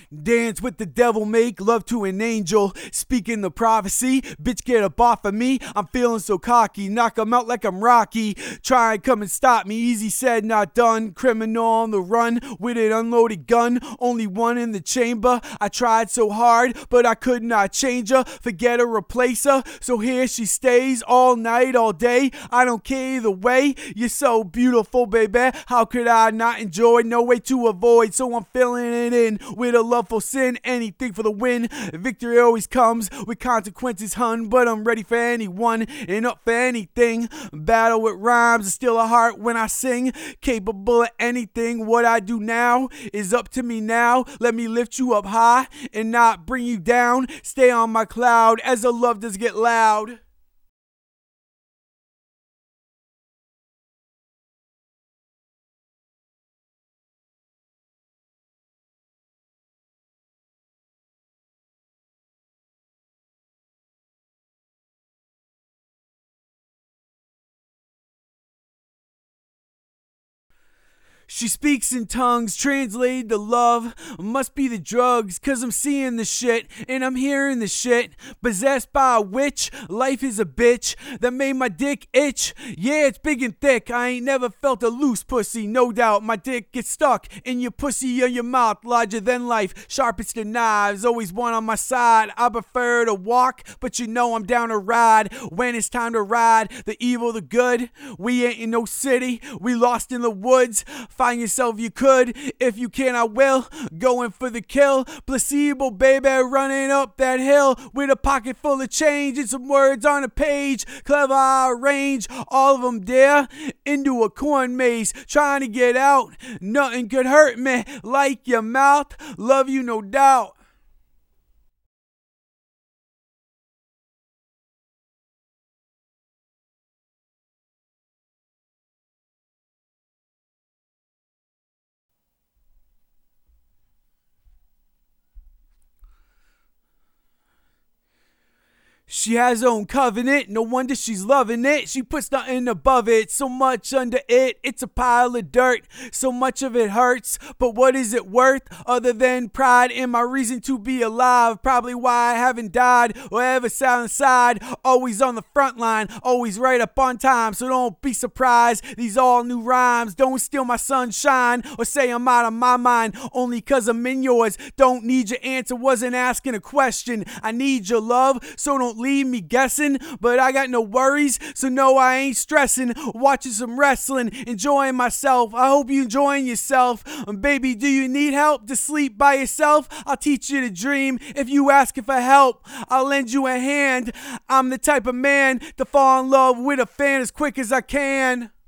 Dance with the devil, make love to an angel. Speaking the prophecy, bitch get up off of me. I'm feeling so cocky, knock 'em out like I'm Rocky. Try and come and stop me, easy said, not done. Criminal on the run with an unloaded gun. Only one in the chamber. I tried so hard, but I could not change her. Forget her, replace her. So here she stays all night, all day. I don't care either way. You're so beautiful, baby. How could I not enjoy? No way to avoid. So I'm filling it in with a love for sin, anything for the win. Victory always comes with consequences, hun, but I'm ready for anyone and up for anything. Battle with rhymes and steal a heart when I sing. Capable of anything. What I do now is up to me now. Let me lift you up high and not bring you down. Stay on my cloud as the love does get loud. She speaks in tongues, translated to love. Must be the drugs, cause I'm seeing the shit and I'm hearing the shit. Possessed by a witch, life is a bitch that made my dick itch. Yeah, it's big and thick. I ain't never felt a loose pussy, no doubt. My dick gets stuck in your pussy or your mouth, larger than life, sharpest of knives. Always one on my side. I prefer to walk, but you know I'm down to ride. When it's time to ride, the evil, the good. We ain't in no city, we lost in the woods. Find yourself, you could. If you can, I will. Going for the kill. Placebo, baby, running up that hill with a pocket full of change and some words on a page. Clever, I arrange all of them there into a corn maze. Trying to get out. Nothing could hurt me like your mouth. Love you, no doubt. She has her own covenant, no wonder she's loving it. She puts nothing above it, so much under it, it's a pile of dirt. So much of it hurts, but what is it worth? Other than pride in my reason to be alive. Probably why I haven't died or ever sat inside. Always on the front line, always right up on time. So don't be surprised, these all new rhymes don't steal my sunshine or say I'm out of my mind. Only cause I'm in yours, don't need your answer, wasn't asking a question. I need your love, so don't leave me guessing, but I got no worries, so no, I ain't stressing. Watching some wrestling, enjoying myself. I hope you enjoying yourself. Baby, do you need help to sleep by yourself? I'll teach you to dream. If you ask for help, I'll lend you a hand. I'm the type of man to fall in love with a fan as quick as I can.